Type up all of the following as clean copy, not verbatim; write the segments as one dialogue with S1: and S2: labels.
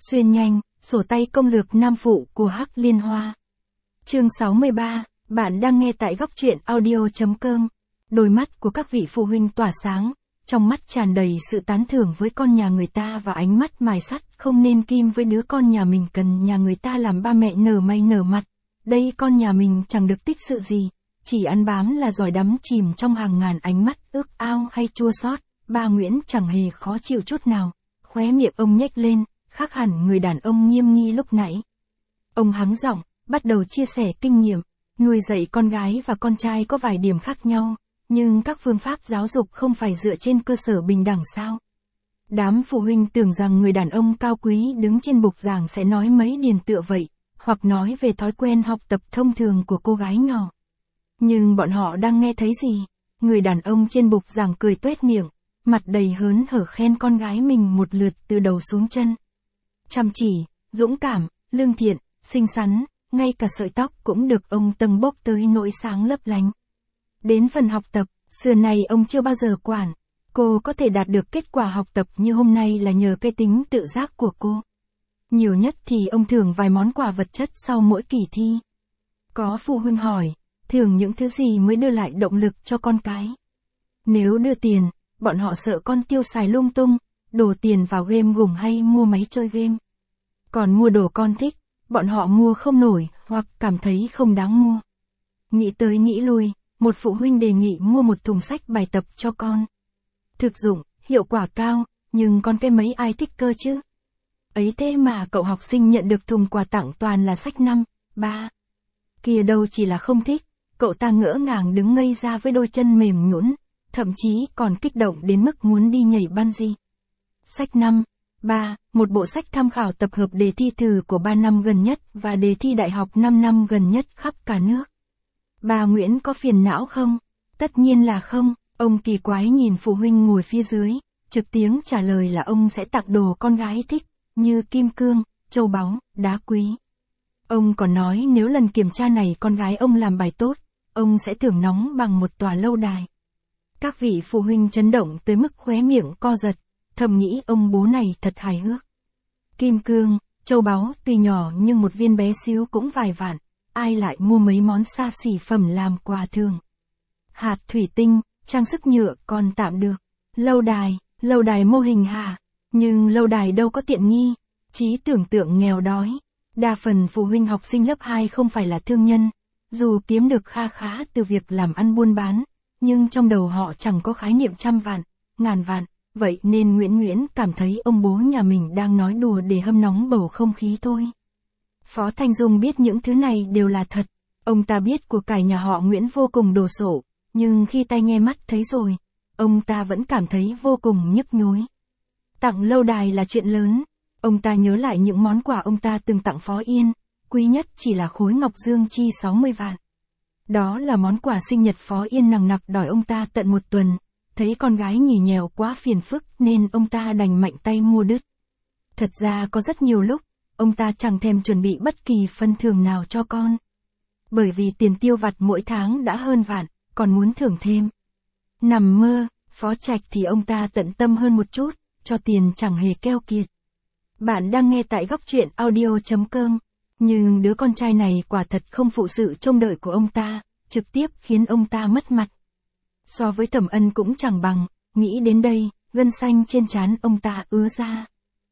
S1: Xuyên nhanh, sổ tay công lược nam phụ của Hắc Liên Hoa. Chương 63, bạn đang nghe tại góc truyện audio.com. Đôi mắt của các vị phụ huynh tỏa sáng, trong mắt tràn đầy sự tán thưởng với con nhà người ta và ánh mắt mài sắt không nên kim với đứa con nhà mình cần nhà người ta làm ba mẹ nở mày nở mặt. Đây con nhà mình chẳng được tích sự gì, chỉ ăn bám là giỏi đắm chìm trong hàng ngàn ánh mắt ước ao hay chua xót. Ba Nguyễn chẳng hề khó chịu chút nào, khóe miệng ông nhếch lên, khác hẳn người đàn ông nghiêm nghi lúc nãy. Ông hắng giọng, bắt đầu chia sẻ kinh nghiệm, nuôi dạy con gái và con trai có vài điểm khác nhau, nhưng các phương pháp giáo dục không phải dựa trên cơ sở bình đẳng sao? Đám phụ huynh tưởng rằng người đàn ông cao quý đứng trên bục giảng sẽ nói mấy điển tựa vậy, hoặc nói về thói quen học tập thông thường của cô gái nhỏ. Nhưng bọn họ đang nghe thấy gì? Người đàn ông trên bục giảng cười tuét miệng, mặt đầy hớn hở khen con gái mình một lượt từ đầu xuống chân. Chăm chỉ, dũng cảm, lương thiện, xinh xắn, ngay cả sợi tóc cũng được ông tâng bốc tới nỗi sáng lấp lánh. Đến phần học tập, xưa này ông chưa bao giờ quản. Cô có thể đạt được kết quả học tập như hôm nay là nhờ cái tính tự giác của cô. Nhiều nhất thì ông thưởng vài món quà vật chất sau mỗi kỳ thi. Có phụ huynh hỏi, thưởng những thứ gì mới đưa lại động lực cho con cái? Nếu đưa tiền, bọn họ sợ con tiêu xài lung tung, đổ tiền vào game gủng hay mua máy chơi game. Còn mua đồ con thích, bọn họ mua không nổi hoặc cảm thấy không đáng mua. Nghĩ tới nghĩ lui, một phụ huynh đề nghị mua một thùng sách bài tập cho con. Thực dụng, hiệu quả cao, nhưng con cái mấy ai thích cơ chứ? Ấy thế mà cậu học sinh nhận được thùng quà tặng toàn là sách 5, 3. Kia đâu chỉ là không thích, cậu ta ngỡ ngàng đứng ngây ra với đôi chân mềm nhũn, thậm chí còn kích động đến mức muốn đi nhảy bungee. Sách 5, 3, một bộ sách tham khảo tập hợp đề thi thử của 3 năm gần nhất và đề thi đại học 5 năm gần nhất khắp cả nước. Bà Nguyễn có phiền não không? Tất nhiên là không, ông kỳ quái nhìn phụ huynh ngồi phía dưới, trực tiếng trả lời là ông sẽ tặng đồ con gái thích, như kim cương, châu báu, đá quý. Ông còn nói nếu lần kiểm tra này con gái ông làm bài tốt, ông sẽ thưởng nóng bằng một tòa lâu đài. Các vị phụ huynh chấn động tới mức khóe miệng co giật, thầm nghĩ ông bố này thật hài hước. Kim cương, châu báu tuy nhỏ nhưng một viên bé xíu cũng vài vạn, ai lại mua mấy món xa xỉ phẩm làm quà thường. Hạt thủy tinh, trang sức nhựa còn tạm được. Lâu đài mô hình hả? Nhưng lâu đài đâu có tiện nghi, trí tưởng tượng nghèo đói. Đa phần phụ huynh học sinh lớp 2 không phải là thương nhân, dù kiếm được kha khá từ việc làm ăn buôn bán, nhưng trong đầu họ chẳng có khái niệm trăm vạn, ngàn vạn, vậy nên Nguyễn cảm thấy ông bố nhà mình đang nói đùa để hâm nóng bầu không khí thôi. Phó Thanh Dung biết những thứ này đều là thật, ông ta biết của cải nhà họ Nguyễn vô cùng đồ sộ, nhưng khi tai nghe mắt thấy rồi, ông ta vẫn cảm thấy vô cùng nhức nhối. Tặng lâu đài là chuyện lớn, ông ta nhớ lại những món quà ông ta từng tặng Phó Yên, quý nhất chỉ là khối ngọc dương chi 60 vạn. Đó là món quà sinh nhật Phó Yên nằng nặc đòi ông ta tận 1 tuần, thấy con gái nhì nhèo quá phiền phức nên ông ta đành mạnh tay mua đứt. Thật ra có rất nhiều lúc, ông ta chẳng thèm chuẩn bị bất kỳ phần thưởng nào cho con. Bởi vì tiền tiêu vặt mỗi tháng đã hơn vạn, còn muốn thưởng thêm. Nằm mơ, Phó Trạch thì ông ta tận tâm hơn một chút, cho tiền chẳng hề keo kiệt. Bạn đang nghe tại góc truyện audio.com, nhưng đứa con trai này quả thật không phụ sự trông đợi của ông ta, trực tiếp khiến ông ta mất mặt. So với Thẩm Ân cũng chẳng bằng, nghĩ đến đây, gân xanh trên trán ông ta ứa ra.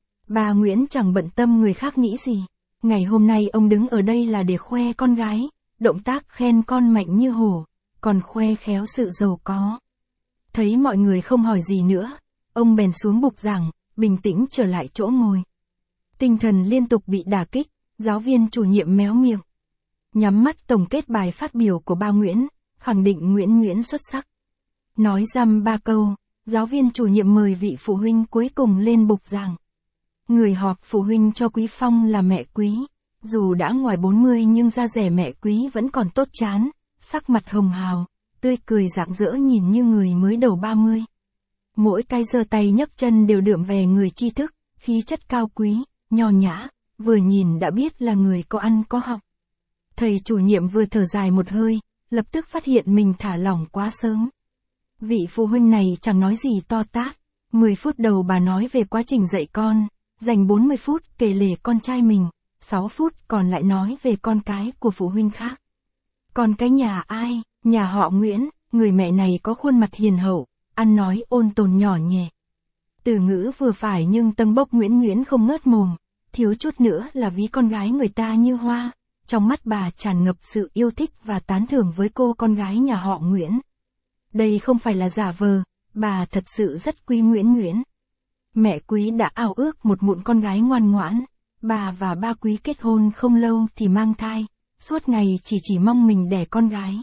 S1: Bà Nguyễn chẳng bận tâm người khác nghĩ gì, ngày hôm nay ông đứng ở đây là để khoe con gái, động tác khen con mạnh như hổ, còn khoe khéo sự giàu có. Thấy mọi người không hỏi gì nữa, ông bèn xuống bục giảng, bình tĩnh trở lại chỗ ngồi. Tinh thần liên tục bị đả kích, giáo viên chủ nhiệm méo miệng. Nhắm mắt tổng kết bài phát biểu của ba Nguyễn, khẳng định Nguyễn xuất sắc. Nói dăm 3 câu, giáo viên chủ nhiệm mời vị phụ huynh cuối cùng lên bục giảng. Người họp phụ huynh cho Quý Phong là mẹ Quý, dù đã ngoài 40 nhưng da dẻ mẹ Quý vẫn còn tốt chán, sắc mặt hồng hào, tươi cười rạng rỡ nhìn như người mới đầu 30. Mỗi cái giơ tay nhấc chân đều đượm về người tri thức, khí chất cao quý, nho nhã, vừa nhìn đã biết là người có ăn có học. Thầy chủ nhiệm vừa thở dài một hơi, lập tức phát hiện mình thả lỏng quá sớm. Vị phụ huynh này chẳng nói gì to tát, 10 phút đầu bà nói về quá trình dạy con, dành 40 phút kể lể con trai mình, 6 phút còn lại nói về con cái của phụ huynh khác. Con cái nhà ai? Nhà họ Nguyễn, người mẹ này có khuôn mặt hiền hậu, ăn nói ôn tồn nhỏ nhẹ. Từ ngữ vừa phải nhưng tâng bốc Nguyễn không ngớt mồm, thiếu chút nữa là ví con gái người ta như hoa. Trong mắt bà tràn ngập sự yêu thích và tán thưởng với cô con gái nhà họ Nguyễn. Đây không phải là giả vờ, bà thật sự rất quý Nguyễn. Mẹ Quý đã ao ước một mụn con gái ngoan ngoãn. Bà và ba Quý kết hôn không lâu thì mang thai, suốt ngày chỉ mong mình đẻ con gái.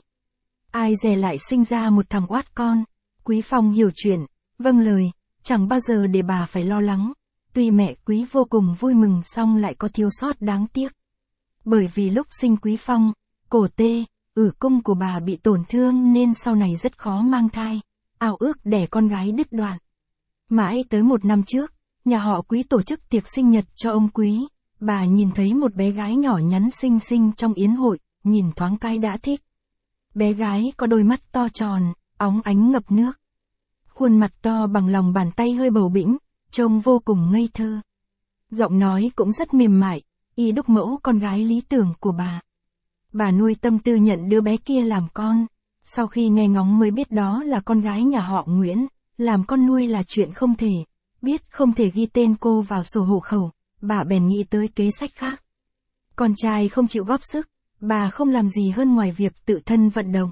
S1: Ai dè lại sinh ra một thằng oát con. Quý Phong hiểu chuyện, vâng lời, chẳng bao giờ để bà phải lo lắng. Tuy mẹ Quý vô cùng vui mừng song lại có thiếu sót đáng tiếc. Bởi vì lúc sinh Quý Phong, cổ tê, cung của bà bị tổn thương nên sau này rất khó mang thai, ao ước đẻ con gái đứt đoạn. Mãi tới 1 năm trước, nhà họ Quý tổ chức tiệc sinh nhật cho ông Quý, bà nhìn thấy một bé gái nhỏ nhắn xinh xinh trong yến hội, nhìn thoáng cái đã thích. Bé gái có đôi mắt to tròn, óng ánh ngập nước. Khuôn mặt to bằng lòng bàn tay hơi bầu bĩnh, trông vô cùng ngây thơ. Giọng nói cũng rất mềm mại, y đúc mẫu con gái lý tưởng của bà. Bà nuôi tâm tư nhận đứa bé kia làm con. Sau khi nghe ngóng mới biết đó là con gái nhà họ Nguyễn, làm con nuôi là chuyện không thể. Biết không thể ghi tên cô vào sổ hộ khẩu, bà bèn nghĩ tới kế sách khác. Con trai không chịu góp sức, bà không làm gì hơn ngoài việc tự thân vận động.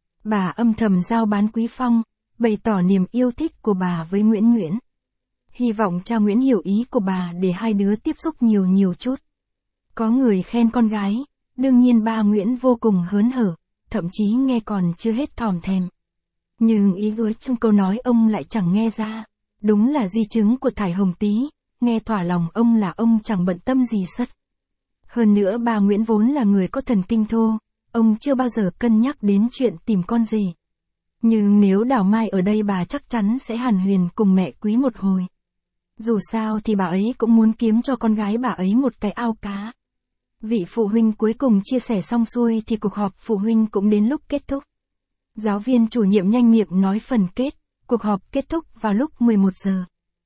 S1: Bà âm thầm giao bán Quý Phong, bày tỏ niềm yêu thích của bà với Nguyễn. Hy vọng cha Nguyễn hiểu ý của bà để hai đứa tiếp xúc nhiều chút. Có người khen con gái, đương nhiên ba Nguyễn vô cùng hớn hở, thậm chí nghe còn chưa hết thòm thèm. Nhưng ý hứa trong câu nói ông lại chẳng nghe ra. Đúng là di chứng của thải hồng tí, nghe thỏa lòng ông là ông chẳng bận tâm gì sất. Hơn nữa bà Nguyễn vốn là người có thần kinh thô, ông chưa bao giờ cân nhắc đến chuyện tìm con rể. Nhưng nếu Đào Mai ở đây bà chắc chắn sẽ hàn huyền cùng mẹ Quý một hồi. Dù sao thì bà ấy cũng muốn kiếm cho con gái bà ấy một cái ao cá. Vị phụ huynh cuối cùng chia sẻ xong xuôi thì cuộc họp phụ huynh cũng đến lúc kết thúc. Giáo viên chủ nhiệm nhanh miệng nói phần kết, cuộc họp kết thúc vào lúc 11 giờ.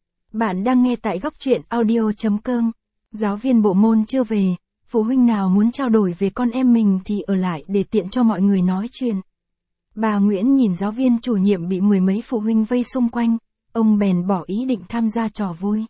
S1: Bạn đang nghe tại góc truyện audio.com. Giáo viên bộ môn chưa về, phụ huynh nào muốn trao đổi về con em mình thì ở lại để tiện cho mọi người nói chuyện. Bà Nguyễn nhìn giáo viên chủ nhiệm bị 10 mấy phụ huynh vây xung quanh, ông bèn bỏ ý định tham gia trò vui.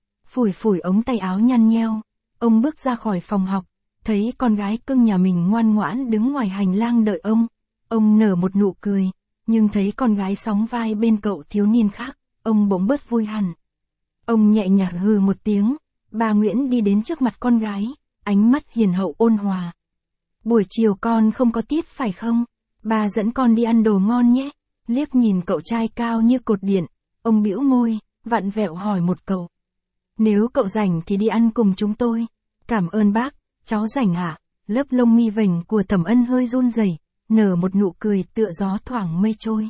S1: Phủi ống tay áo nhăn nheo, ông bước ra khỏi phòng học, thấy con gái cưng nhà mình ngoan ngoãn đứng ngoài hành lang đợi ông nở một nụ cười, nhưng thấy con gái sóng vai bên cậu thiếu niên khác, ông bỗng bớt vui hẳn. Ông nhẹ nhàng hừ một tiếng, bà Nguyễn đi đến trước mặt con gái, ánh mắt hiền hậu ôn hòa. Buổi chiều con không có tiết phải không? Bà dẫn con đi ăn đồ ngon nhé. Liếc nhìn cậu trai cao như cột điện, ông bĩu môi, vặn vẹo hỏi một câu. Nếu cậu rảnh thì đi ăn cùng chúng tôi. Cảm ơn bác, cháu rảnh ạ. Lớp lông mi vành của Thẩm Ân hơi run rẩy, nở một nụ cười tựa gió thoảng mây trôi.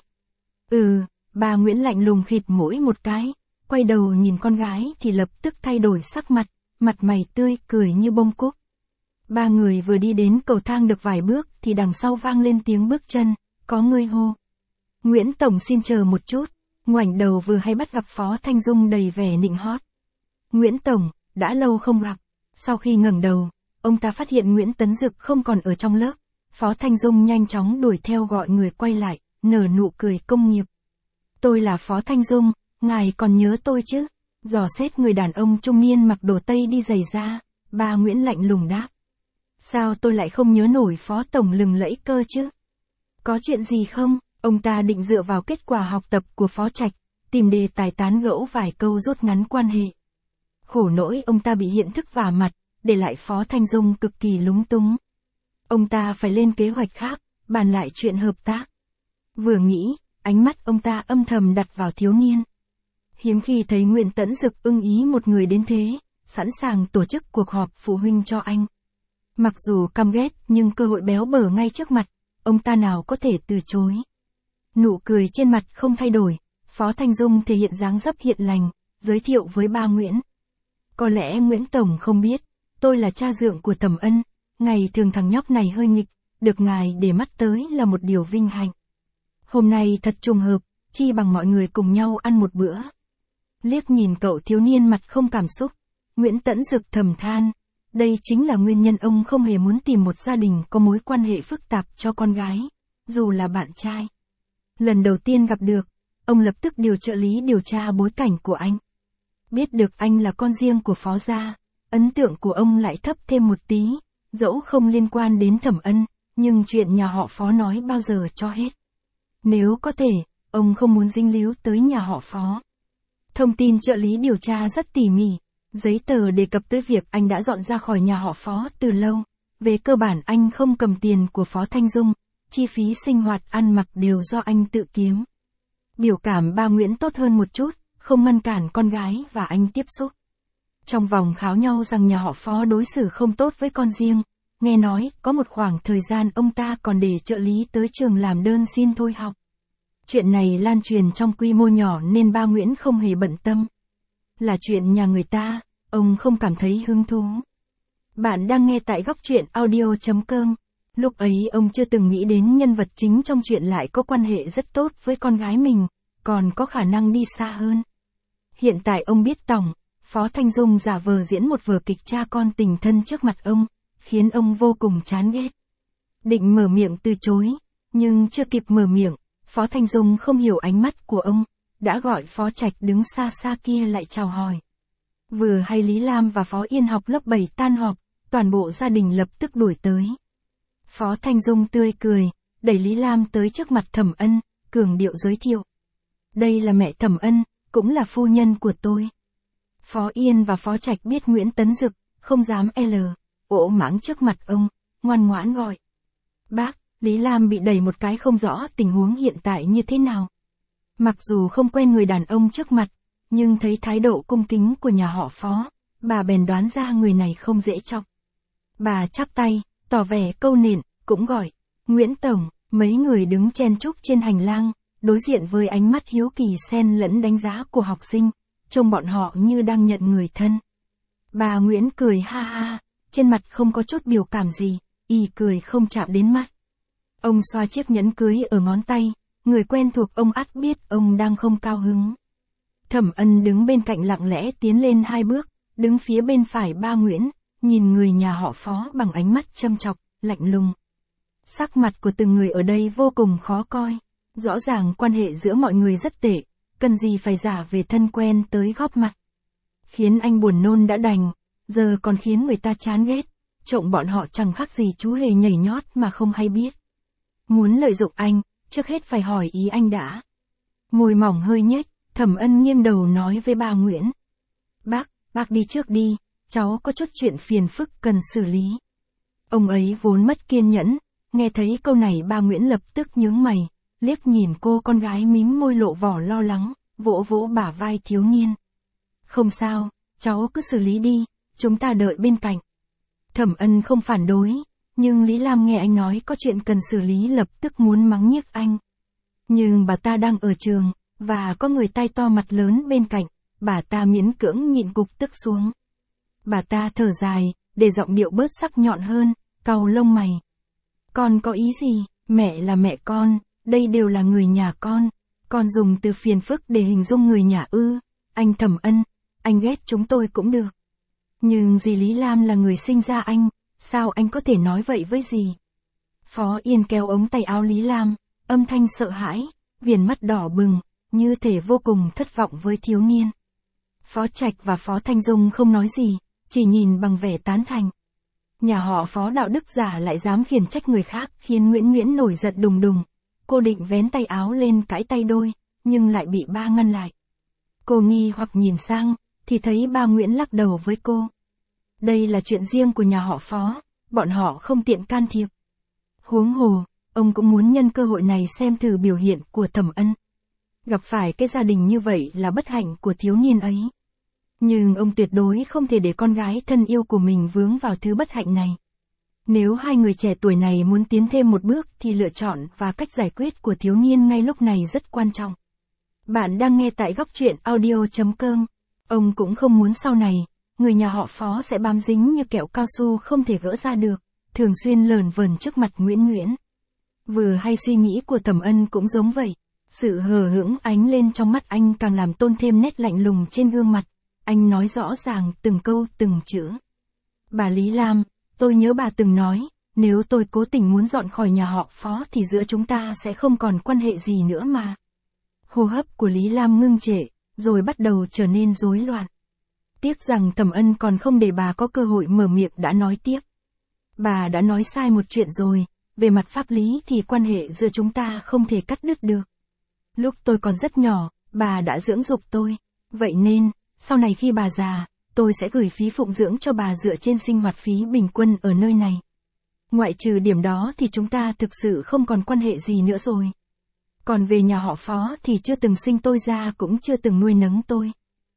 S1: Bà Nguyễn lạnh lùng khịt mũi một cái, quay đầu nhìn con gái thì lập tức thay đổi sắc mặt, mặt mày tươi cười như bông cúc. Ba người vừa đi đến cầu thang được vài bước thì đằng sau vang lên tiếng bước chân, có người hô. Nguyễn Tổng xin chờ một chút, ngoảnh đầu vừa hay bắt gặp Phó Thanh Dung đầy vẻ nịnh hót. Nguyễn Tổng, đã lâu không gặp. Sau khi ngẩng đầu, ông ta phát hiện Nguyễn Tấn Dực không còn ở trong lớp. Phó Thanh Dung nhanh chóng đuổi theo gọi người quay lại, nở nụ cười công nghiệp. Tôi là Phó Thanh Dung, ngài còn nhớ tôi chứ? Dò xét người đàn ông trung niên mặc đồ tây đi giày da, bà Nguyễn lạnh lùng đáp. Sao tôi lại không nhớ nổi Phó Tổng lừng lẫy cơ chứ? Có chuyện gì không? Ông ta định dựa vào kết quả học tập của Phó Trạch, tìm đề tài tán gẫu vài câu rút ngắn quan hệ. Khổ nỗi ông ta bị hiện thức vả mặt, để lại Phó Thanh Dung cực kỳ lúng túng. Ông ta phải lên kế hoạch khác, bàn lại chuyện hợp tác. Vừa nghĩ, ánh mắt ông ta âm thầm đặt vào thiếu niên. Hiếm khi thấy Nguyễn Tấn Dực ưng ý một người đến thế, sẵn sàng tổ chức cuộc họp phụ huynh cho anh. Mặc dù căm ghét nhưng cơ hội béo bở ngay trước mặt, ông ta nào có thể từ chối. Nụ cười trên mặt không thay đổi, Phó Thanh Dung thể hiện dáng dấp hiền lành, giới thiệu với ba Nguyễn. Có lẽ Nguyễn Tổng không biết, tôi là cha dượng của Thẩm Ân, ngày thường thằng nhóc này hơi nghịch, được ngài để mắt tới là một điều vinh hạnh. Hôm nay thật trùng hợp, chi bằng mọi người cùng nhau ăn một bữa. Liếc nhìn cậu thiếu niên mặt không cảm xúc, Nguyễn Tẫn Dực thầm than, đây chính là nguyên nhân ông không hề muốn tìm một gia đình có mối quan hệ phức tạp cho con gái, dù là bạn trai. Lần đầu tiên gặp được, ông lập tức điều trợ lý điều tra bối cảnh của anh. Biết được anh là con riêng của Phó gia, ấn tượng của ông lại thấp thêm một tí, dẫu không liên quan đến Thẩm Ân, nhưng chuyện nhà họ Phó nói bao giờ cho hết. Nếu có thể, ông không muốn dính líu tới nhà họ Phó. Thông tin trợ lý điều tra rất tỉ mỉ, giấy tờ đề cập tới việc anh đã dọn ra khỏi nhà họ Phó từ lâu. Về cơ bản anh không cầm tiền của Phó Thanh Dung, chi phí sinh hoạt ăn mặc đều do anh tự kiếm. Biểu cảm ba Nguyễn tốt hơn một chút, không ngăn cản con gái và anh tiếp xúc. Trong vòng kháo nhau rằng nhà họ Phó đối xử không tốt với con riêng, nghe nói có một khoảng thời gian ông ta còn để trợ lý tới trường làm đơn xin thôi học. Chuyện này lan truyền trong quy mô nhỏ nên ba Nguyễn không hề bận tâm. Là chuyện nhà người ta, ông không cảm thấy hứng thú. Bạn đang nghe tại góc truyện audio.com. Lúc ấy ông chưa từng nghĩ đến nhân vật chính trong chuyện lại có quan hệ rất tốt với con gái mình, còn có khả năng đi xa hơn. Hiện tại ông biết tổng, Phó Thanh Dung giả vờ diễn một vở kịch cha con tình thân trước mặt ông, khiến ông vô cùng chán ghét. Định mở miệng từ chối, nhưng chưa kịp mở miệng, Phó Thanh Dung không hiểu ánh mắt của ông, đã gọi Phó Trạch đứng xa xa kia lại chào hỏi. Vừa hay Lý Lam và Phó Yên học lớp 7 tan họp, toàn bộ gia đình lập tức đuổi tới. Phó Thanh Dung tươi cười, đẩy Lý Lam tới trước mặt Thẩm Ân, cường điệu giới thiệu. Đây là mẹ Thẩm Ân, cũng là phu nhân của tôi. Phó Yên và Phó Trạch biết Nguyễn Tấn Dực, không dám ỗ mãng trước mặt ông, ngoan ngoãn gọi. Bác, Lý Lam bị đẩy một cái không rõ tình huống hiện tại như thế nào. Mặc dù không quen người đàn ông trước mặt, nhưng thấy thái độ cung kính của nhà họ Phó, bà bèn đoán ra người này không dễ chọc. Bà chắp tay, tỏ vẻ câu nịnh, cũng gọi. Nguyễn Tổng, mấy người đứng chen chúc trên hành lang, đối diện với ánh mắt hiếu kỳ xen lẫn đánh giá của học sinh, trông bọn họ như đang nhận người thân. Bà Nguyễn cười ha ha, trên mặt không có chút biểu cảm gì, y cười không chạm đến mắt. Ông xoa chiếc nhẫn cưới ở ngón tay, người quen thuộc ông ắt biết ông đang không cao hứng. Thẩm Ân đứng bên cạnh lặng lẽ tiến lên 2 bước, đứng phía bên phải ba Nguyễn, nhìn người nhà họ Phó bằng ánh mắt châm chọc, lạnh lùng. Sắc mặt của từng người ở đây vô cùng khó coi, rõ ràng quan hệ giữa mọi người rất tệ, cần gì phải giả về thân quen tới góp mặt. Khiến anh buồn nôn đã đành, giờ còn khiến người ta chán ghét, trông bọn họ chẳng khác gì chú hề nhảy nhót mà không hay biết. Muốn lợi dụng anh, trước hết phải hỏi ý anh đã. Môi mỏng hơi nhếch, Thẩm Ân nghiêng đầu nói với bà Nguyễn. Bác đi trước đi, cháu có chút chuyện phiền phức cần xử lý. Ông ấy vốn mất kiên nhẫn, nghe thấy câu này ba Nguyễn lập tức nhướng mày, liếc nhìn cô con gái mím môi lộ vỏ lo lắng, vỗ vỗ bả vai thiếu niên. Không sao, cháu cứ xử lý đi, chúng ta đợi bên cạnh. Thẩm Ân không phản đối, nhưng Lý Lam nghe anh nói có chuyện cần xử lý lập tức muốn mắng nhiếc anh. Nhưng bà ta đang ở trường, và có người tay to mặt lớn bên cạnh, bà ta miễn cưỡng nhịn cục tức xuống. Bà ta thở dài, để giọng điệu bớt sắc nhọn hơn, cau lông mày. Con có ý gì, mẹ là mẹ con, đây đều là người nhà con dùng từ phiền phức để hình dung người nhà ư? Anh Thẩm Ân, anh ghét chúng tôi cũng được. Nhưng dì Lý Lam là người sinh ra anh, sao anh có thể nói vậy với dì? Phó Yên kéo ống tay áo Lý Lam, âm thanh sợ hãi, viền mắt đỏ bừng, như thể vô cùng thất vọng với thiếu niên. Phó Trạch và Phó Thanh Dung không nói gì, chỉ nhìn bằng vẻ tán thành. Nhà họ Phó đạo đức giả lại dám khiển trách người khác, khiến Nguyễn nổi giận đùng đùng. Cô định vén tay áo lên cãi tay đôi, nhưng lại bị ba ngăn lại. Cô nghi hoặc nhìn sang, thì thấy ba Nguyễn lắc đầu với cô. Đây là chuyện riêng của nhà họ Phó, bọn họ không tiện can thiệp. Huống hồ, ông cũng muốn nhân cơ hội này xem thử biểu hiện của Thẩm Ân. Gặp phải cái gia đình như vậy là bất hạnh của thiếu niên ấy. Nhưng ông tuyệt đối không thể để con gái thân yêu của mình vướng vào thứ bất hạnh này. Nếu hai người trẻ tuổi này muốn tiến thêm một bước thì lựa chọn và cách giải quyết của thiếu niên ngay lúc này rất quan trọng. Bạn đang nghe tại góc truyện audio.com. Ông cũng không muốn sau này, người nhà họ Phó sẽ bám dính như kẹo cao su không thể gỡ ra được, thường xuyên lờn vờn trước mặt Nguyễn. Vừa hay suy nghĩ của Thẩm Ân cũng giống vậy. Sự hờ hững ánh lên trong mắt anh càng làm tôn thêm nét lạnh lùng trên gương mặt. Anh nói rõ ràng từng câu từng chữ. Bà Lý Lam, tôi nhớ bà từng nói, nếu tôi cố tình muốn dọn khỏi nhà họ Phó thì giữa chúng ta sẽ không còn quan hệ gì nữa mà. Hô hấp của Lý Lam ngưng trệ, rồi bắt đầu trở nên rối loạn. Tiếc rằng Thẩm Ân còn không để bà có cơ hội mở miệng đã nói tiếp. Bà đã nói sai một chuyện rồi, về mặt pháp lý thì quan hệ giữa chúng ta không thể cắt đứt được. Lúc tôi còn rất nhỏ, bà đã dưỡng dục tôi, vậy nên, sau này khi bà già, tôi sẽ gửi phí phụng dưỡng cho bà dựa trên sinh hoạt phí bình quân ở nơi này. Ngoại trừ điểm đó thì chúng ta thực sự không còn quan hệ gì nữa rồi. Còn về nhà họ Phó thì chưa từng sinh tôi ra cũng chưa từng nuôi nấng tôi.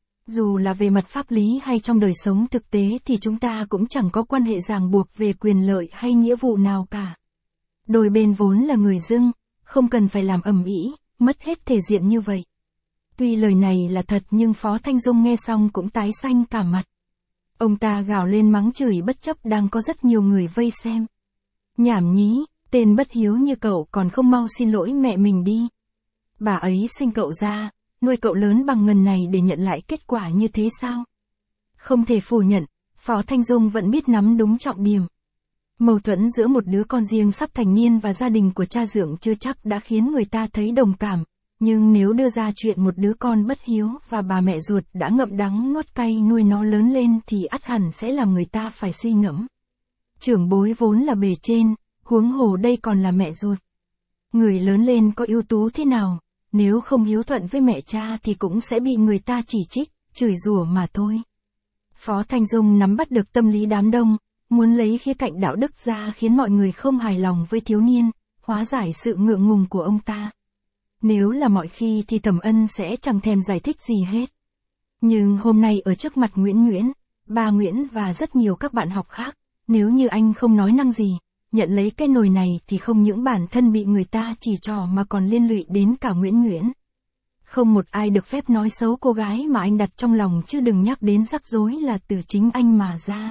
S1: Dù là về mặt pháp lý hay trong đời sống thực tế thì chúng ta cũng chẳng có quan hệ ràng buộc về quyền lợi hay nghĩa vụ nào cả. Đôi bên vốn là người dưng, không cần phải làm ầm ĩ, mất hết thể diện như vậy. Tuy lời này là thật nhưng Phó Thanh Dung nghe xong cũng tái xanh cả mặt. Ông ta gào lên mắng chửi bất chấp đang có rất nhiều người vây xem. Nhảm nhí, tên bất hiếu như cậu còn không mau xin lỗi mẹ mình đi. Bà ấy sinh cậu ra, nuôi cậu lớn bằng ngần này để nhận lại kết quả như thế sao? Không thể phủ nhận, Phó Thanh Dung vẫn biết nắm đúng trọng điểm. Mâu thuẫn giữa một đứa con riêng sắp thành niên và gia đình của cha dượng chưa chắc đã khiến người ta thấy đồng cảm, nhưng nếu đưa ra chuyện một đứa con bất hiếu và bà mẹ ruột đã ngậm đắng nuốt cay nuôi nó lớn lên thì ắt hẳn sẽ làm người ta phải suy ngẫm. Trưởng bối vốn là bề trên, huống hồ đây còn là mẹ ruột. Người lớn lên có ưu tú thế nào, nếu không hiếu thuận với mẹ cha thì cũng sẽ bị người ta chỉ trích, chửi rủa mà thôi. Phó Thanh Dung nắm bắt được tâm lý đám đông, muốn lấy khía cạnh đạo đức ra khiến mọi người không hài lòng với thiếu niên, hóa giải sự ngượng ngùng của ông ta. Nếu là mọi khi thì Thẩm Ân sẽ chẳng thèm giải thích gì hết. Nhưng hôm nay ở trước mặt Nguyễn, ba Nguyễn và rất nhiều các bạn học khác, nếu như anh không nói năng gì, nhận lấy cái nồi này thì không những bản thân bị người ta chỉ trỏ mà còn liên lụy đến cả Nguyễn. Không một ai được phép nói xấu cô gái mà anh đặt trong lòng chứ đừng nhắc đến rắc rối là từ chính anh mà ra.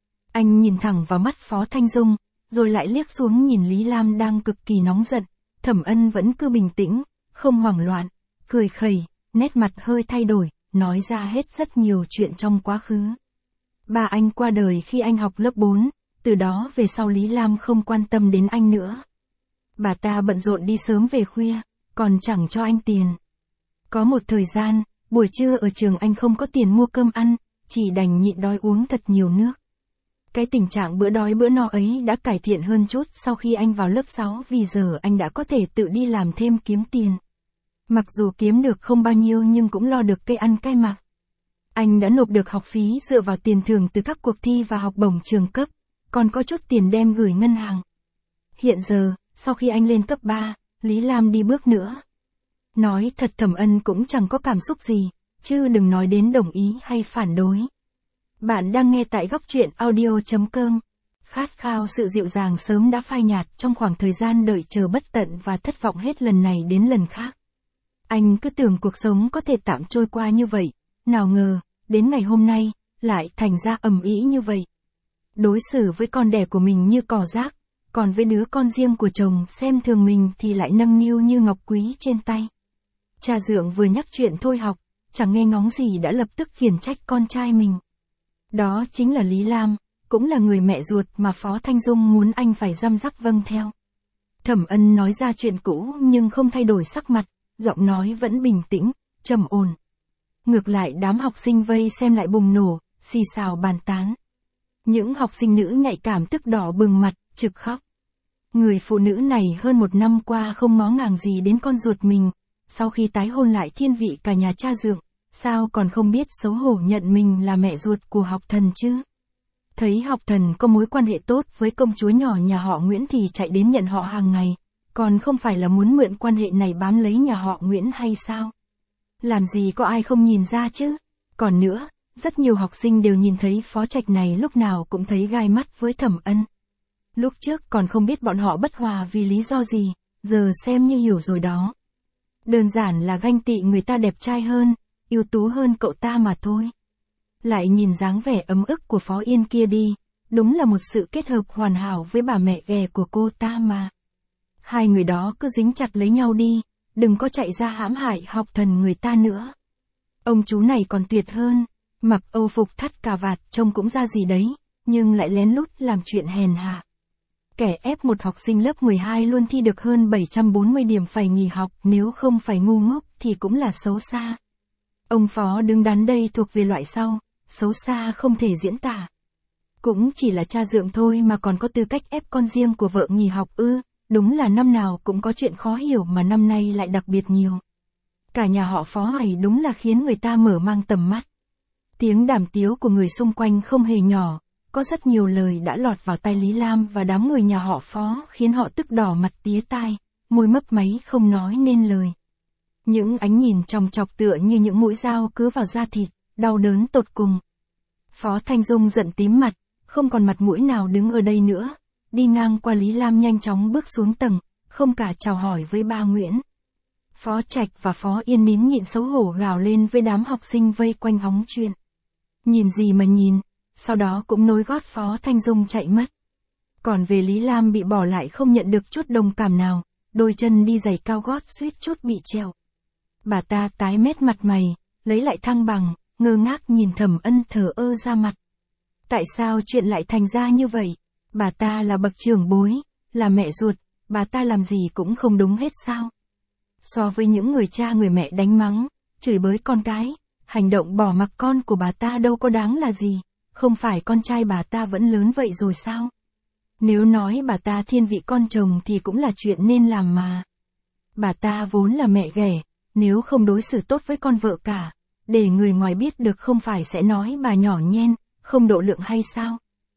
S1: Anh nhìn thẳng vào mắt Phó Thanh Dung, rồi lại liếc xuống nhìn Lý Lam đang cực kỳ nóng giận. Thẩm Ân vẫn cứ bình tĩnh, không hoảng loạn, cười khẩy, nét mặt hơi thay đổi, nói ra hết rất nhiều chuyện trong quá khứ. Ba anh qua đời khi anh học lớp 4, từ đó về sau Lý Lam không quan tâm đến anh nữa. Bà ta bận rộn đi sớm về khuya, còn chẳng cho anh tiền. Có một thời gian, buổi trưa ở trường anh không có tiền mua cơm ăn, chỉ đành nhịn đói uống thật nhiều nước. Cái tình trạng bữa đói bữa no ấy đã cải thiện hơn chút sau khi anh vào lớp 6 vì giờ anh đã có thể tự đi làm thêm kiếm tiền. Mặc dù kiếm được không bao nhiêu nhưng cũng lo được cây ăn cây mặc. Anh đã nộp được học phí dựa vào tiền thưởng từ các cuộc thi và học bổng trường cấp, còn có chút tiền đem gửi ngân hàng. Hiện giờ, sau khi anh lên cấp 3, Lý Lam đi bước nữa. Nói thật Thẩm Ân cũng chẳng có cảm xúc gì, chứ đừng nói đến đồng ý hay phản đối. Bạn đang nghe tại góc truyện audio.com. Khát khao sự dịu dàng sớm đã phai nhạt trong khoảng thời gian đợi chờ bất tận và thất vọng hết lần này đến lần khác. Anh cứ tưởng cuộc sống có thể tạm trôi qua như vậy, nào ngờ, đến ngày hôm nay, lại thành ra ầm ĩ như vậy. Đối xử với con đẻ của mình như cỏ rác, còn với đứa con riêng của chồng xem thường mình thì lại nâng niu như ngọc quý trên tay. Cha dượng vừa nhắc chuyện thôi học, chẳng nghe ngóng gì đã lập tức khiển trách con trai mình. Đó chính là Lý Lam, cũng là người mẹ ruột mà Phó Thanh Dung muốn anh phải răm rắp vâng theo. Thẩm Ân nói ra chuyện cũ nhưng không thay đổi sắc mặt, giọng nói vẫn bình tĩnh, trầm ổn. Ngược lại đám học sinh vây xem lại bùng nổ, xì xào bàn tán. Những học sinh nữ nhạy cảm tức đỏ bừng mặt, trực khóc. Người phụ nữ này hơn một năm qua không ngó ngàng gì đến con ruột mình, sau khi tái hôn lại thiên vị cả nhà cha dượng, sao còn không biết xấu hổ nhận mình là mẹ ruột của học thần chứ? Thấy học thần có mối quan hệ tốt với công chúa nhỏ nhà họ Nguyễn thì chạy đến nhận họ hàng ngày, còn không phải là muốn mượn quan hệ này bám lấy nhà họ Nguyễn hay sao? Làm gì có ai không nhìn ra chứ? Còn nữa, rất nhiều học sinh đều nhìn thấy Phó Trạch này lúc nào cũng thấy gai mắt với Thẩm Ân. Lúc trước còn không biết bọn họ bất hòa vì lý do gì, giờ xem như hiểu rồi đó. Đơn giản là ganh tị người ta đẹp trai hơn, ưu tú hơn cậu ta mà thôi. Lại nhìn dáng vẻ ấm ức của Phó Yên kia đi, đúng là một sự kết hợp hoàn hảo với bà mẹ ghẻ của cô ta mà. Hai người đó cứ dính chặt lấy nhau đi, đừng có chạy ra hãm hại học thần người ta nữa. Ông chú này còn tuyệt hơn, Mặc Âu phục thắt cà vạt trông cũng ra gì đấy, nhưng lại lén lút làm chuyện hèn hạ. Kẻ ép một học sinh lớp 12 luôn thi được hơn 740 điểm phải nghỉ học, nếu không phải ngu ngốc thì cũng là xấu xa. Ông Phó đứng đắn đây thuộc về loại sau, xấu xa không thể diễn tả. Cũng chỉ là cha dượng thôi mà còn có tư cách ép con riêng của vợ nghỉ học ư, đúng là năm nào cũng có chuyện khó hiểu mà năm nay lại đặc biệt nhiều. Cả nhà họ Phó này đúng là khiến người ta mở mang tầm mắt. Tiếng đàm tiếu của người xung quanh không hề nhỏ, có rất nhiều lời đã lọt vào tai Lý Lam và đám người nhà họ Phó khiến họ tức đỏ mặt tía tai, môi mấp máy không nói nên lời. Những ánh nhìn chòng chọc tựa như những mũi dao cứa vào da thịt, đau đớn tột cùng. Phó Thanh Dung giận tím mặt, không còn mặt mũi nào đứng ở đây nữa, đi ngang qua Lý Lam nhanh chóng bước xuống tầng, không cả chào hỏi với ba Nguyễn. Phó Trạch và Phó Yên nín nhịn xấu hổ gào lên với đám học sinh vây quanh hóng chuyện. Nhìn gì mà nhìn, sau đó cũng nối gót Phó Thanh Dung chạy mất. Còn về Lý Lam bị bỏ lại không nhận được chút đồng cảm nào, đôi chân đi giày cao gót suýt chút bị treo. Bà ta tái mét mặt mày, lấy lại thăng bằng, ngơ ngác nhìn Thẩm Ân thờ ơ ra mặt. Tại sao chuyện lại thành ra như vậy? Bà ta là bậc trưởng bối, là mẹ ruột, bà ta làm gì cũng không đúng hết sao? So với những người cha người mẹ đánh mắng, chửi bới con cái, hành động bỏ mặc con của bà ta đâu có đáng là gì, không phải con trai bà ta vẫn lớn vậy rồi sao? Nếu nói bà ta thiên vị con chồng thì cũng là chuyện nên làm mà. Bà ta vốn là mẹ ghẻ, nếu không đối xử tốt với con vợ cả, để người ngoài biết được không phải sẽ nói bà nhỏ nhen, không độ lượng hay sao?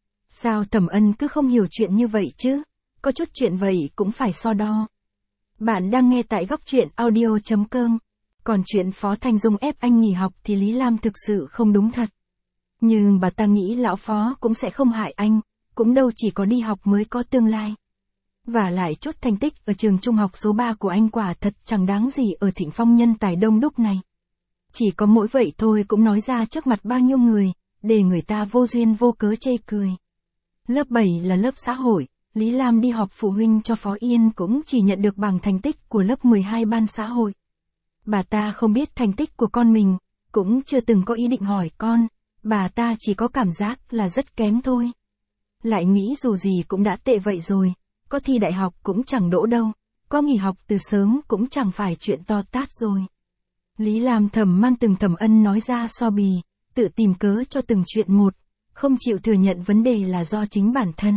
S1: Sao Thẩm Ân cứ không hiểu chuyện như vậy chứ? Có chút chuyện vậy cũng phải so đo. Bạn đang nghe tại góc truyện audio.com. Còn chuyện Phó Thanh Dung ép anh nghỉ học thì Lý Lam thực sự không đúng thật. Nhưng bà ta nghĩ lão Phó cũng sẽ không hại anh, cũng đâu chỉ có đi học mới có tương lai. Và lại chút thành tích ở trường trung học số 3 của anh quả thật chẳng đáng gì ở Thịnh Phong nhân tài đông đúc này. Chỉ có mỗi vậy thôi cũng nói ra trước mặt bao nhiêu người, để người ta vô duyên vô cớ chê cười. Lớp 7 là lớp xã hội, Lý Lam đi họp phụ huynh cho Phó Yên cũng chỉ nhận được bằng thành tích của lớp 12 ban xã hội. Bà ta không biết thành tích của con mình, cũng chưa từng có ý định hỏi con, bà ta chỉ có cảm giác là rất kém thôi. Lại nghĩ dù gì cũng đã tệ vậy rồi, có thi đại học cũng chẳng đỗ đâu, có nghỉ học từ sớm cũng chẳng phải chuyện to tát rồi. Lý Lam thầm mang từng Thẩm Ân nói ra so bì, tự tìm cớ cho từng chuyện một, không chịu thừa nhận vấn đề là do chính bản thân.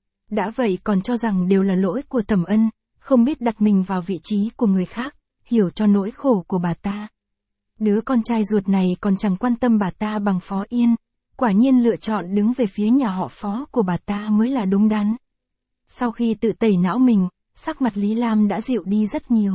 S1: Đã vậy còn cho rằng đều là lỗi của Thẩm Ân, không biết đặt mình vào vị trí của người khác, hiểu cho nỗi khổ của bà ta. Đứa con trai ruột này còn chẳng quan tâm bà ta bằng Phó Yên, quả nhiên lựa chọn đứng về phía nhà họ Phó của bà ta mới là đúng đắn. Sau khi tự tẩy não mình, sắc mặt Lý Lam đã dịu đi rất nhiều.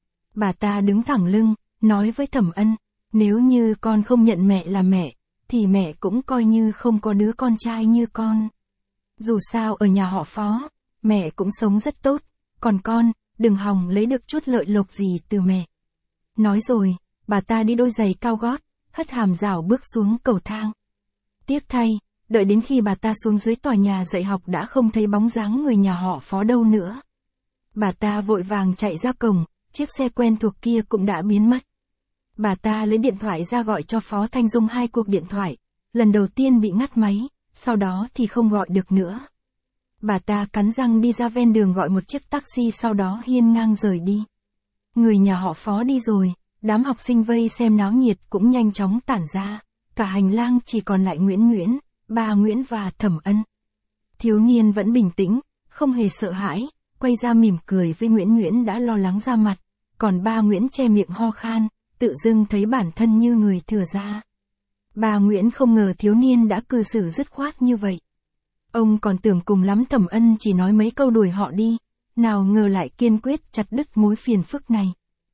S1: Bà ta đứng thẳng lưng, nói với Thẩm Ân, nếu như con không nhận mẹ là mẹ, thì mẹ cũng coi như không có đứa con trai như con. Dù sao ở nhà họ Phó, mẹ cũng sống rất tốt, còn con, đừng hòng lấy được chút lợi lộc gì từ mẹ. Nói rồi, bà ta đi đôi giày cao gót, hất hàm rảo bước xuống cầu thang. Tiếc thay, đợi đến khi bà ta xuống dưới tòa nhà dạy học đã không thấy bóng dáng người nhà họ Phó đâu nữa. Bà ta vội vàng chạy ra cổng, chiếc xe quen thuộc kia cũng đã biến mất. Bà ta lấy điện thoại ra gọi cho Phó Thanh Dung 2 cuộc điện thoại, lần đầu tiên bị ngắt máy, sau đó thì không gọi được nữa. Bà ta cắn răng đi ra ven đường gọi một chiếc taxi sau đó hiên ngang rời đi. Người nhà họ Phó đi rồi, đám học sinh vây xem náo nhiệt cũng nhanh chóng tản ra, cả hành lang chỉ còn lại Nguyễn, bà Nguyễn và Thẩm Ân. Thiếu niên vẫn bình tĩnh, không hề sợ hãi, quay ra mỉm cười với Nguyễn đã lo lắng ra mặt, còn ba Nguyễn che miệng ho khan, tự dưng thấy bản thân như người thừa ra. Bà Nguyễn không ngờ thiếu niên đã cư xử dứt khoát như vậy. Ông còn tưởng cùng lắm Thẩm Ân chỉ nói mấy câu đuổi họ đi, nào ngờ lại kiên quyết chặt đứt mối phiền phức này.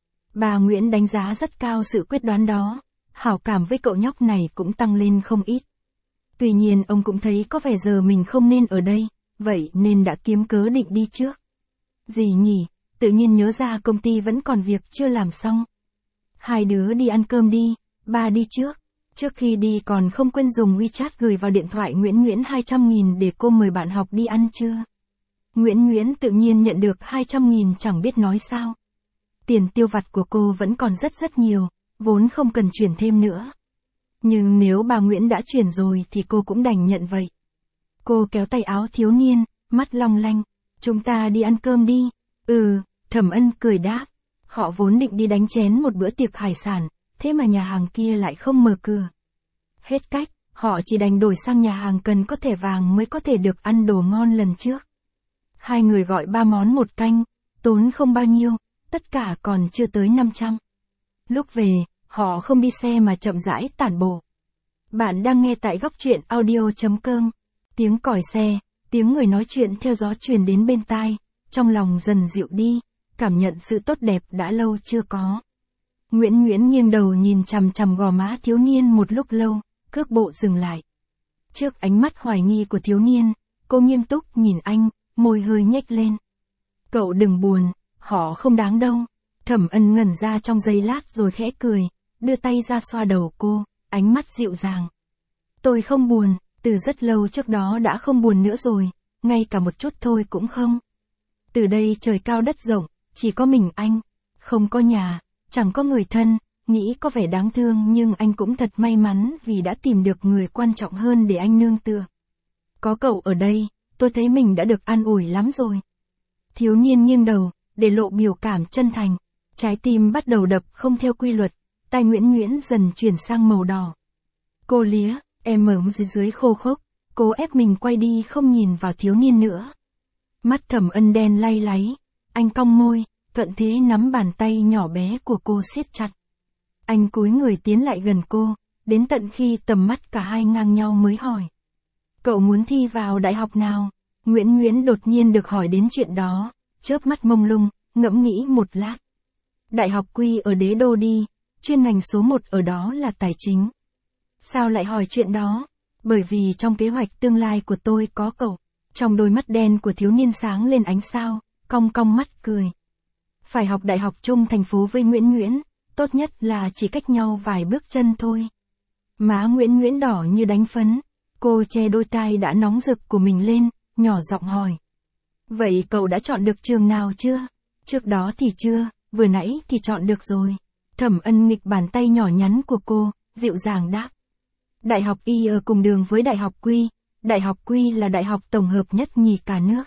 S1: Bà Nguyễn đánh giá rất cao sự quyết đoán đó, hảo cảm với cậu nhóc này cũng tăng lên không ít. Tuy nhiên ông cũng thấy có vẻ giờ mình không nên ở đây, vậy nên đã kiếm cớ định đi trước. Gì nhỉ, tự nhiên nhớ ra công ty vẫn còn việc chưa làm xong. Hai đứa đi ăn cơm đi, ba đi trước. Trước khi đi còn không quên dùng WeChat gửi vào điện thoại Nguyễn 200.000 để cô mời bạn học đi ăn chưa. Nguyễn tự nhiên nhận được 200.000 chẳng biết nói sao. Tiền tiêu vặt của cô vẫn còn rất nhiều, vốn không cần chuyển thêm nữa. Nhưng nếu bà Nguyễn đã chuyển rồi thì cô cũng đành nhận vậy. Cô kéo tay áo thiếu niên, mắt long lanh. Chúng ta đi ăn cơm đi. Ừ, Thẩm Ân cười đáp. Họ vốn định đi đánh chén một bữa tiệc hải sản, thế mà nhà hàng kia lại không mở cửa. Hết cách, họ chỉ đành đổi sang nhà hàng cần có thẻ vàng mới có thể được ăn đồ ngon lần trước. Hai người gọi 3 món một canh, tốn không bao nhiêu, tất cả còn chưa tới 500. Lúc về, họ không đi xe mà chậm rãi tản bộ. Bạn đang nghe tại góc truyện audio.com. Tiếng còi xe, tiếng người nói chuyện theo gió truyền đến bên tai, trong lòng dần dịu đi, cảm nhận sự tốt đẹp đã lâu chưa có. Nguyễn nghiêng đầu nhìn chằm chằm gò má thiếu niên một lúc lâu, cước bộ dừng lại. Trước ánh mắt hoài nghi của thiếu niên, cô nghiêm túc nhìn anh, môi hơi nhếch lên. Cậu đừng buồn, họ không đáng đâu. Thẩm Ân ngẩn ra trong giây lát rồi khẽ cười, đưa tay ra xoa đầu cô, ánh mắt dịu dàng. Tôi không buồn, từ rất lâu trước đó đã không buồn nữa rồi, ngay cả một chút thôi cũng không. Từ đây trời cao đất rộng, chỉ có mình anh, không có nhà, chẳng có người thân, nghĩ có vẻ đáng thương nhưng anh cũng thật may mắn vì đã tìm được người quan trọng hơn để anh nương tựa. Có cậu ở đây, tôi thấy mình đã được an ủi lắm rồi. Thiếu niên nghiêng đầu, để lộ biểu cảm chân thành, trái tim bắt đầu đập không theo quy luật, tai Nguyễn dần chuyển sang màu đỏ. Cô lía, em ở dưới khô khốc, cố ép mình quay đi không nhìn vào thiếu niên nữa. Mắt Thẩm Ân đen lay láy, anh cong môi, thuận thế nắm bàn tay nhỏ bé của cô siết chặt. Anh cúi người tiến lại gần cô, đến tận khi tầm mắt cả hai ngang nhau mới hỏi. Cậu muốn thi vào đại học nào? Nguyễn đột nhiên được hỏi đến chuyện đó, chớp mắt mông lung, ngẫm nghĩ một lát. Đại học Quy ở Đế Đô đi, chuyên ngành số 1 ở đó là tài chính. Sao lại hỏi chuyện đó? Bởi vì trong kế hoạch tương lai của tôi có cậu. Trong đôi mắt đen của thiếu niên sáng lên ánh sao, cong mắt cười. Phải học đại học chung thành phố với Nguyễn, tốt nhất là chỉ cách nhau vài bước chân thôi. Má Nguyễn đỏ như đánh phấn, cô che đôi tai đã nóng rực của mình lên, nhỏ giọng hỏi. Vậy cậu đã chọn được trường nào chưa? Trước đó thì chưa, vừa nãy thì chọn được rồi. Thẩm Ân nghịch bàn tay nhỏ nhắn của cô, dịu dàng đáp. Đại học Y ở cùng đường với Đại học Quy. Đại học Quy là đại học tổng hợp nhất nhì cả nước.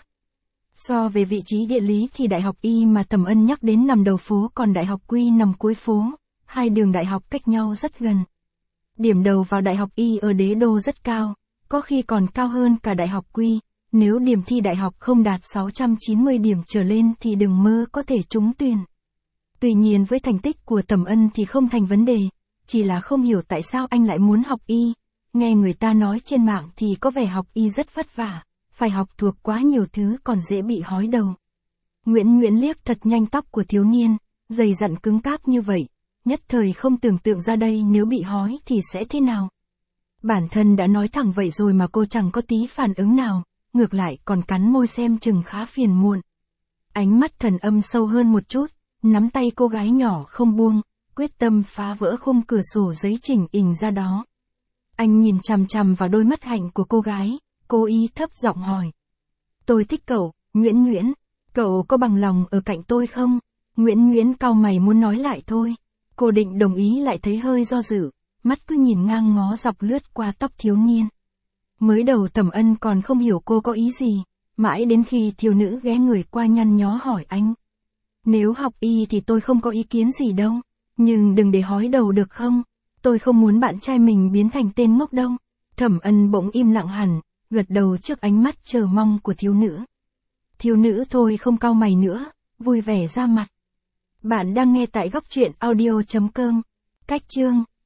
S1: So về vị trí địa lý thì Đại học Y mà Thẩm Ân nhắc đến nằm đầu phố còn Đại học Quy nằm cuối phố, hai đường đại học cách nhau rất gần. Điểm đầu vào Đại học Y ở Đế Đô rất cao, có khi còn cao hơn cả Đại học Quy, nếu điểm thi đại học không đạt 690 điểm trở lên thì đừng mơ có thể trúng tuyển. Tuy nhiên với thành tích của Thẩm Ân thì không thành vấn đề, chỉ là không hiểu tại sao anh lại muốn học Y. Nghe người ta nói trên mạng thì có vẻ học Y rất vất vả, phải học thuộc quá nhiều thứ còn dễ bị hói đầu. Nguyễn liếc thật nhanh tóc của thiếu niên, dày dặn cứng cáp như vậy, nhất thời không tưởng tượng ra đây nếu bị hói thì sẽ thế nào. Bản thân đã nói thẳng vậy rồi mà cô chẳng có tí phản ứng nào, ngược lại còn cắn môi xem chừng khá phiền muộn. Ánh mắt Thần Âm sâu hơn một chút, nắm tay cô gái nhỏ không buông, quyết tâm phá vỡ khung cửa sổ giấy chỉnh ình ra đó. Anh nhìn chằm chằm vào đôi mắt hạnh của cô gái, cố ý thấp giọng hỏi. Tôi thích cậu, Nguyễn, cậu có bằng lòng ở cạnh tôi không? Nguyễn cau mày muốn nói lại thôi. Cô định đồng ý lại thấy hơi do dự, mắt cứ nhìn ngang ngó dọc lướt qua tóc thiếu niên. Mới đầu Thẩm Ân còn không hiểu cô có ý gì, mãi đến khi thiếu nữ ghé người qua nhăn nhó hỏi anh. Nếu học Y thì tôi không có ý kiến gì đâu, nhưng đừng để hói đầu được không? Tôi không muốn bạn trai mình biến thành tên ngốc đâu. Thẩm Ân bỗng im lặng hẳn, gật đầu trước ánh mắt chờ mong của thiếu nữ. Thiếu nữ thôi không cau mày nữa, vui vẻ ra mặt. Bạn đang nghe tại góc truyện audio.com. Cách chương